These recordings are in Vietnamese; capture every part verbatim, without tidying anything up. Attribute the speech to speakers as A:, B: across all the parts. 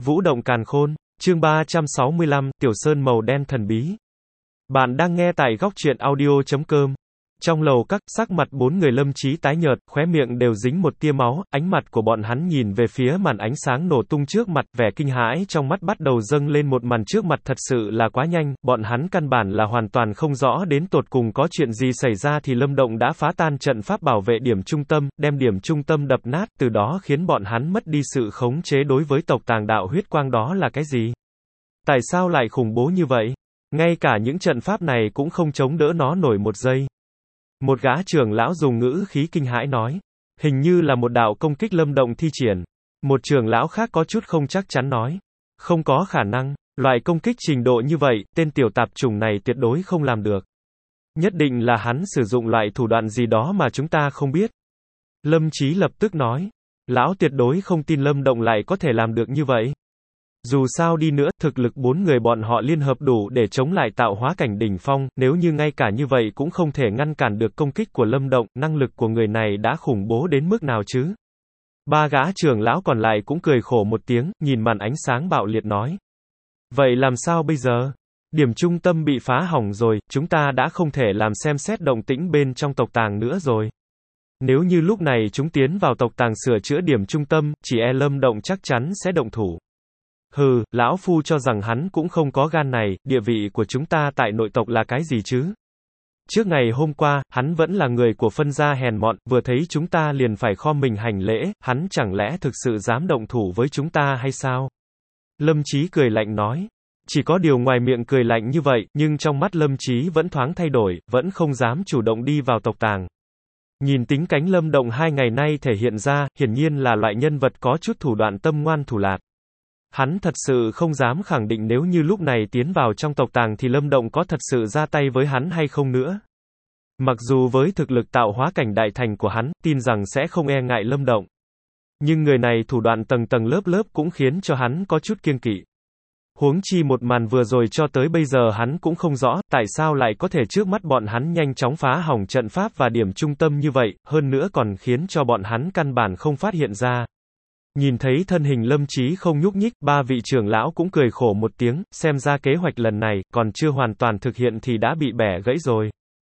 A: Vũ động càn khôn, chương ba trăm sáu mươi lăm, Tiểu Sơn màu đen thần bí. Bạn đang nghe tại góc truyện audio chấm com. Trong lầu các, sắc mặt bốn người Lâm Chí tái nhợt, khóe miệng đều dính một tia máu, ánh mặt của bọn hắn nhìn về phía màn ánh sáng nổ tung trước mặt, vẻ kinh hãi trong mắt bắt đầu dâng lên một màn trước mặt thật sự là quá nhanh, bọn hắn căn bản là hoàn toàn không rõ đến tột cùng có chuyện gì xảy ra thì Lâm Động đã phá tan trận pháp bảo vệ điểm trung tâm, đem điểm trung tâm đập nát, từ đó khiến bọn hắn mất đi sự khống chế đối với tộc tàng đạo huyết quang đó là cái gì? Tại sao lại khủng bố như vậy? Ngay cả những trận pháp này cũng không chống đỡ nó nổi một giây. Một gã trưởng lão dùng ngữ khí kinh hãi nói. Hình như là một đạo công kích Lâm Động thi triển. Một trưởng lão khác có chút không chắc chắn nói. Không có khả năng, loại công kích trình độ như vậy, tên tiểu tạp chủng này tuyệt đối không làm được. Nhất định là hắn sử dụng loại thủ đoạn gì đó mà chúng ta không biết. Lâm Chí lập tức nói. Lão tuyệt đối không tin Lâm Động lại có thể làm được như vậy. Dù sao đi nữa, thực lực bốn người bọn họ liên hợp đủ để chống lại tạo hóa cảnh đỉnh phong, nếu như ngay cả như vậy cũng không thể ngăn cản được công kích của Lâm Động, năng lực của người này đã khủng bố đến mức nào chứ? Ba gã trưởng lão còn lại cũng cười khổ một tiếng, nhìn màn ánh sáng bạo liệt nói. Vậy làm sao bây giờ? Điểm trung tâm bị phá hỏng rồi, chúng ta đã không thể làm xem xét động tĩnh bên trong tộc tàng nữa rồi. Nếu như lúc này chúng tiến vào tộc tàng sửa chữa điểm trung tâm, chỉ e Lâm Động chắc chắn sẽ động thủ. Hừ, lão phu cho rằng hắn cũng không có gan này, địa vị của chúng ta tại nội tộc là cái gì chứ? Trước ngày hôm qua, hắn vẫn là người của phân gia hèn mọn, vừa thấy chúng ta liền phải khom mình hành lễ, hắn chẳng lẽ thực sự dám động thủ với chúng ta hay sao? Lâm Chí cười lạnh nói. Chỉ có điều ngoài miệng cười lạnh như vậy, nhưng trong mắt Lâm Chí vẫn thoáng thay đổi, vẫn không dám chủ động đi vào tộc tàng. Nhìn tính cánh Lâm Động hai ngày nay thể hiện ra, hiển nhiên là loại nhân vật có chút thủ đoạn tâm ngoan thủ lạt. Hắn thật sự không dám khẳng định nếu như lúc này tiến vào trong tộc tàng thì Lâm Động có thật sự ra tay với hắn hay không nữa. Mặc dù với thực lực tạo hóa cảnh đại thành của hắn, tin rằng sẽ không e ngại Lâm Động. Nhưng người này thủ đoạn tầng tầng lớp lớp cũng khiến cho hắn có chút kiêng kỵ. Huống chi một màn vừa rồi cho tới bây giờ hắn cũng không rõ, tại sao lại có thể trước mắt bọn hắn nhanh chóng phá hỏng trận pháp và điểm trung tâm như vậy, hơn nữa còn khiến cho bọn hắn căn bản không phát hiện ra. Nhìn thấy thân hình Lâm Chí không nhúc nhích, ba vị trưởng lão cũng cười khổ một tiếng, xem ra kế hoạch lần này, còn chưa hoàn toàn thực hiện thì đã bị bẻ gãy rồi.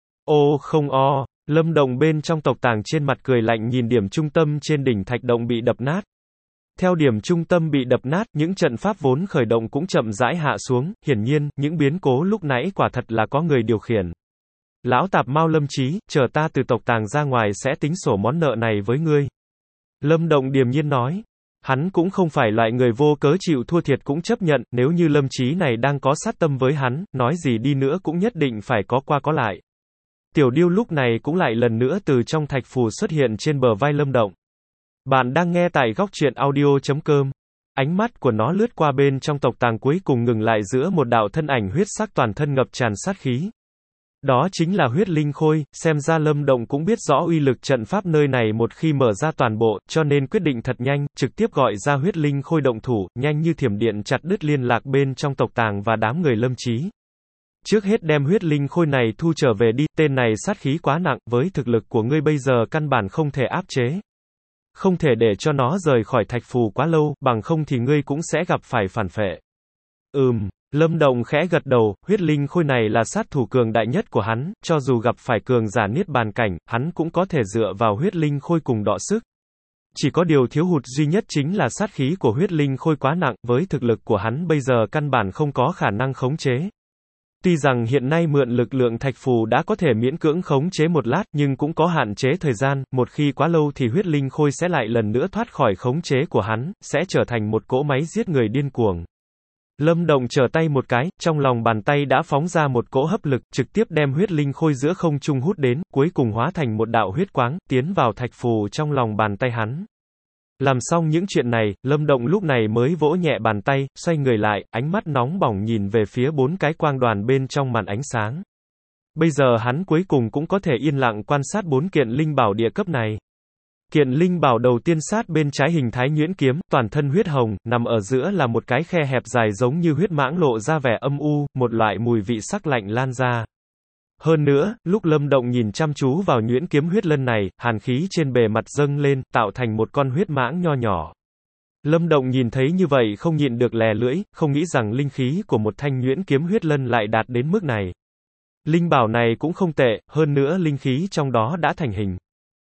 A: Ô không o, Lâm Động bên trong tộc tàng trên mặt cười lạnh nhìn điểm trung tâm trên đỉnh thạch động bị đập nát. Theo điểm trung tâm bị đập nát, những trận pháp vốn khởi động cũng chậm rãi hạ xuống, hiển nhiên, những biến cố lúc nãy quả thật là có người điều khiển. Lão tạp mau Lâm Chí, chờ ta từ tộc tàng ra ngoài sẽ tính sổ món nợ này với ngươi. Lâm Động điềm nhiên nói. Hắn cũng không phải loại người vô cớ chịu thua thiệt cũng chấp nhận, nếu như Lâm Chí này đang có sát tâm với hắn, nói gì đi nữa cũng nhất định phải có qua có lại. Tiểu Điêu lúc này cũng lại lần nữa từ trong thạch phù xuất hiện trên bờ vai Lâm Động. Bạn đang nghe tại góc truyện audio chấm com. Ánh mắt của nó lướt qua bên trong tộc tàng cuối cùng ngừng lại giữa một đạo thân ảnh huyết sắc toàn thân ngập tràn sát khí. Đó chính là huyết linh khôi, xem ra Lâm Động cũng biết rõ uy lực trận pháp nơi này một khi mở ra toàn bộ, cho nên quyết định thật nhanh, trực tiếp gọi ra huyết linh khôi động thủ, nhanh như thiểm điện chặt đứt liên lạc bên trong tộc tàng và đám người Lâm Chí. Trước hết đem huyết linh khôi này thu trở về đi, tên này sát khí quá nặng, với thực lực của ngươi bây giờ căn bản không thể áp chế. Không thể để cho nó rời khỏi thạch phù quá lâu, bằng không thì ngươi cũng sẽ gặp phải phản phệ. Ừm. Lâm Động khẽ gật đầu, huyết linh khôi này là sát thủ cường đại nhất của hắn, cho dù gặp phải cường giả niết bàn cảnh, hắn cũng có thể dựa vào huyết linh khôi cùng đọ sức. Chỉ có điều thiếu hụt duy nhất chính là sát khí của huyết linh khôi quá nặng, với thực lực của hắn bây giờ căn bản không có khả năng khống chế. Tuy rằng hiện nay mượn lực lượng thạch phù đã có thể miễn cưỡng khống chế một lát, nhưng cũng có hạn chế thời gian, một khi quá lâu thì huyết linh khôi sẽ lại lần nữa thoát khỏi khống chế của hắn, sẽ trở thành một cỗ máy giết người điên cuồng. Lâm Động trở tay một cái, trong lòng bàn tay đã phóng ra một cỗ hấp lực, trực tiếp đem huyết linh khôi giữa không trung hút đến, cuối cùng hóa thành một đạo huyết quáng, tiến vào thạch phù trong lòng bàn tay hắn. Làm xong những chuyện này, Lâm Động lúc này mới vỗ nhẹ bàn tay, xoay người lại, ánh mắt nóng bỏng nhìn về phía bốn cái quang đoàn bên trong màn ánh sáng. Bây giờ hắn cuối cùng cũng có thể yên lặng quan sát bốn kiện linh bảo địa cấp này. Kiện linh bảo đầu tiên sát bên trái hình thái nhuyễn kiếm, toàn thân huyết hồng, nằm ở giữa là một cái khe hẹp dài giống như huyết mãng lộ ra vẻ âm u, một loại mùi vị sắc lạnh lan ra. Hơn nữa, lúc Lâm Động nhìn chăm chú vào nhuyễn kiếm huyết lân này, hàn khí trên bề mặt dâng lên, tạo thành một con huyết mãng nho nhỏ. Lâm Động nhìn thấy như vậy không nhịn được lè lưỡi, không nghĩ rằng linh khí của một thanh nhuyễn kiếm huyết lân lại đạt đến mức này. Linh bảo này cũng không tệ, hơn nữa linh khí trong đó đã thành hình.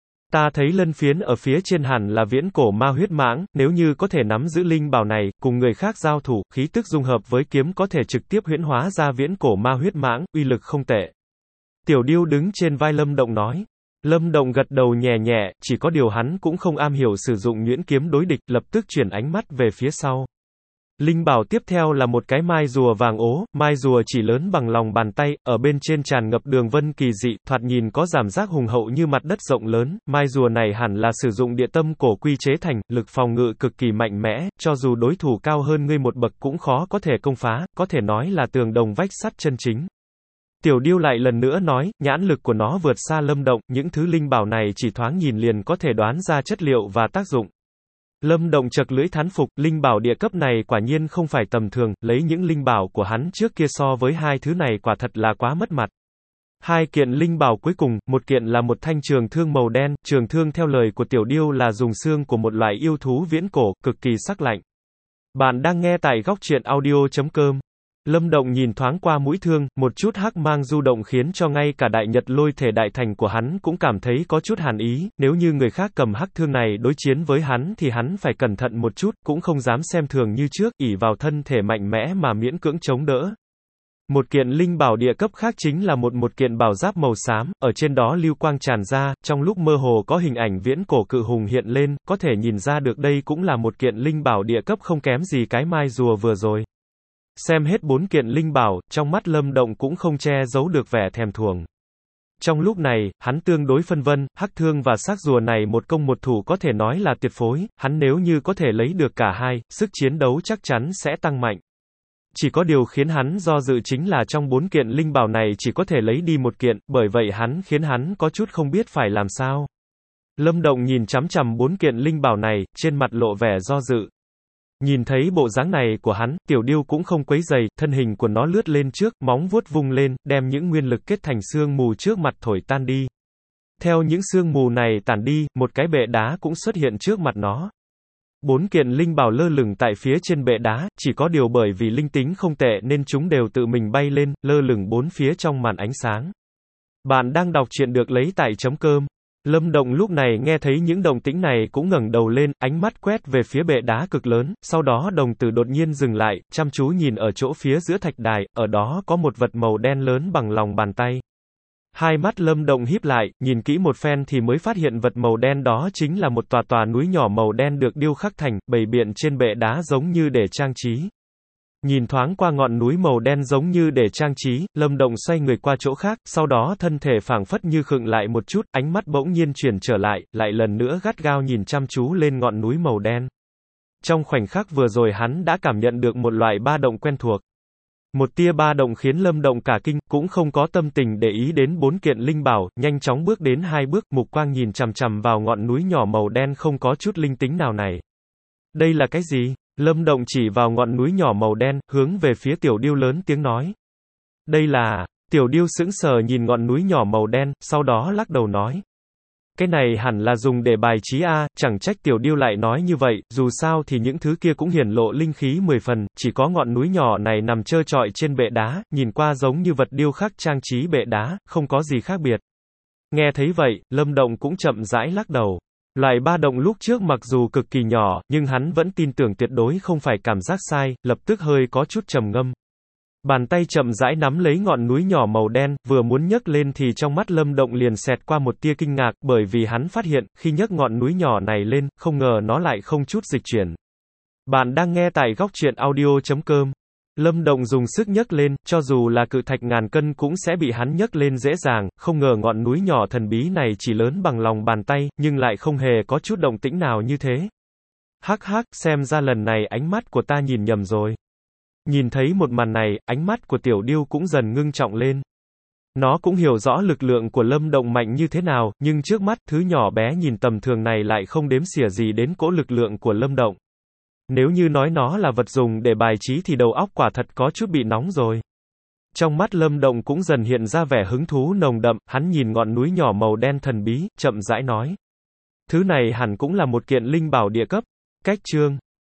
A: Ta thấy lân phiến ở phía trên hẳn là viễn cổ ma huyết mãng, nếu như có thể nắm giữ linh bảo này, cùng người khác giao thủ, khí tức dung hợp với kiếm có thể trực tiếp huyễn hóa ra viễn cổ ma huyết mãng, uy lực không tệ. Tiểu Điêu đứng trên vai Lâm Động nói. Lâm Động gật đầu nhẹ nhẹ, chỉ có điều hắn cũng không am hiểu sử dụng nhuyễn kiếm đối địch, lập tức chuyển ánh mắt về phía sau. Linh bảo tiếp theo là một cái mai rùa vàng ố, mai rùa chỉ lớn bằng lòng bàn tay, ở bên trên tràn ngập đường vân kỳ dị, thoạt nhìn có cảm giác hùng hậu như mặt đất rộng lớn, mai rùa này hẳn là sử dụng địa tâm cổ quy chế thành, lực phòng ngự cực kỳ mạnh mẽ, cho dù đối thủ cao hơn ngươi một bậc cũng khó có thể công phá, có thể nói là tường đồng vách sắt chân chính. Tiểu Điêu lại lần nữa nói, nhãn lực của nó vượt xa Lâm Động, những thứ linh bảo này chỉ thoáng nhìn liền có thể đoán ra chất liệu và tác dụng. Lâm Động chật lưỡi thán phục, linh bảo địa cấp này quả nhiên không phải tầm thường, lấy những linh bảo của hắn trước kia so với hai thứ này quả thật là quá mất mặt. Hai kiện linh bảo cuối cùng, một kiện là một thanh trường thương màu đen, trường thương theo lời của Tiểu Điêu là dùng xương của một loại yêu thú viễn cổ, cực kỳ sắc lạnh. Bạn đang nghe tại góc truyện audio chấm com. Lâm Động nhìn thoáng qua mũi thương, một chút hắc mang du động khiến cho ngay cả đại nhật lôi thể đại thành của hắn cũng cảm thấy có chút hàn ý, nếu như người khác cầm hắc thương này đối chiến với hắn thì hắn phải cẩn thận một chút, cũng không dám xem thường như trước, ỷ vào thân thể mạnh mẽ mà miễn cưỡng chống đỡ. Một kiện linh bảo địa cấp khác chính là một một kiện bảo giáp màu xám, ở trên đó lưu quang tràn ra, trong lúc mơ hồ có hình ảnh viễn cổ cự hùng hiện lên, có thể nhìn ra được đây cũng là một kiện linh bảo địa cấp không kém gì cái mai rùa vừa rồi. Xem hết bốn kiện linh bảo, trong mắt Lâm Động cũng không che giấu được vẻ thèm thuồng. Trong lúc này, hắn tương đối phân vân, hắc thương và xác rùa này một công một thủ có thể nói là tuyệt phối, hắn nếu như có thể lấy được cả hai, sức chiến đấu chắc chắn sẽ tăng mạnh. Chỉ có điều khiến hắn do dự chính là trong bốn kiện linh bảo này chỉ có thể lấy đi một kiện, bởi vậy hắn khiến hắn có chút không biết phải làm sao. Lâm Động nhìn chằm chằm bốn kiện linh bảo này, trên mặt lộ vẻ do dự. Nhìn thấy bộ dáng này của hắn, Tiểu Điêu cũng không quấy dày, thân hình của nó lướt lên trước, móng vuốt vung lên, đem những nguyên lực kết thành sương mù trước mặt thổi tan đi. Theo những sương mù này tản đi, một cái bệ đá cũng xuất hiện trước mặt nó. Bốn kiện linh bảo lơ lửng tại phía trên bệ đá, chỉ có điều bởi vì linh tính không tệ nên chúng đều tự mình bay lên, lơ lửng bốn phía trong màn ánh sáng. Bạn đang đọc truyện được lấy tại chấm com. Lâm Động lúc này nghe thấy những động tĩnh này cũng ngẩng đầu lên, ánh mắt quét về phía bệ đá cực lớn, sau đó đồng tử đột nhiên dừng lại, chăm chú nhìn ở chỗ phía giữa thạch đài, ở đó có một vật màu đen lớn bằng lòng bàn tay. Hai mắt Lâm Động híp lại, nhìn kỹ một phen thì mới phát hiện vật màu đen đó chính là một tòa tòa núi nhỏ màu đen được điêu khắc thành, bày biện trên bệ đá giống như để trang trí. Nhìn thoáng qua ngọn núi màu đen giống như để trang trí, Lâm Động xoay người qua chỗ khác, sau đó thân thể phảng phất như khựng lại một chút, ánh mắt bỗng nhiên chuyển trở lại, lại lần nữa gắt gao nhìn chăm chú lên ngọn núi màu đen. Trong khoảnh khắc vừa rồi hắn đã cảm nhận được một loại ba động quen thuộc. Một tia ba động khiến Lâm Động cả kinh, cũng không có tâm tình để ý đến bốn kiện linh bảo, nhanh chóng bước đến hai bước, mục quang nhìn chằm chằm vào ngọn núi nhỏ màu đen không có chút linh tính nào này. Đây là cái gì? Lâm Động chỉ vào ngọn núi nhỏ màu đen, hướng về phía Tiểu Điêu lớn tiếng nói. Đây là... Tiểu Điêu sững sờ nhìn ngọn núi nhỏ màu đen, sau đó lắc đầu nói. Cái này hẳn là dùng để bài trí a, chẳng trách Tiểu Điêu lại nói như vậy, dù sao thì những thứ kia cũng hiển lộ linh khí mười phần, chỉ có ngọn núi nhỏ này nằm trơ trọi trên bệ đá, nhìn qua giống như vật điêu khắc trang trí bệ đá, không có gì khác biệt. Nghe thấy vậy, Lâm Động cũng chậm rãi lắc đầu. Loại ba động lúc trước mặc dù cực kỳ nhỏ, nhưng hắn vẫn tin tưởng tuyệt đối không phải cảm giác sai, lập tức hơi có chút trầm ngâm. Bàn tay chậm rãi nắm lấy ngọn núi nhỏ màu đen, vừa muốn nhấc lên thì trong mắt Lâm Động liền xẹt qua một tia kinh ngạc, bởi vì hắn phát hiện, khi nhấc ngọn núi nhỏ này lên, không ngờ nó lại không chút dịch chuyển. Bạn đang nghe tại góc truyện audio chấm com. Lâm Động dùng sức nhấc lên, cho dù là cự thạch ngàn cân cũng sẽ bị hắn nhấc lên dễ dàng, không ngờ ngọn núi nhỏ thần bí này chỉ lớn bằng lòng bàn tay, nhưng lại không hề có chút động tĩnh nào như thế. Hắc hắc, xem ra lần này ánh mắt của ta nhìn nhầm rồi. Nhìn thấy một màn này, ánh mắt của Tiểu Điêu cũng dần ngưng trọng lên. Nó cũng hiểu rõ lực lượng của Lâm Động mạnh như thế nào, nhưng trước mắt, thứ nhỏ bé nhìn tầm thường này lại không đếm xỉa gì đến cỗ lực lượng của Lâm Động. Nếu như nói nó là vật dùng để bài trí thì đầu óc quả thật có chút bị nóng rồi. Trong mắt Lâm Động cũng dần hiện ra vẻ hứng thú nồng đậm, hắn nhìn ngọn núi nhỏ màu đen thần bí, chậm rãi nói. Thứ này hẳn cũng là một kiện linh bảo địa cấp. Cách chương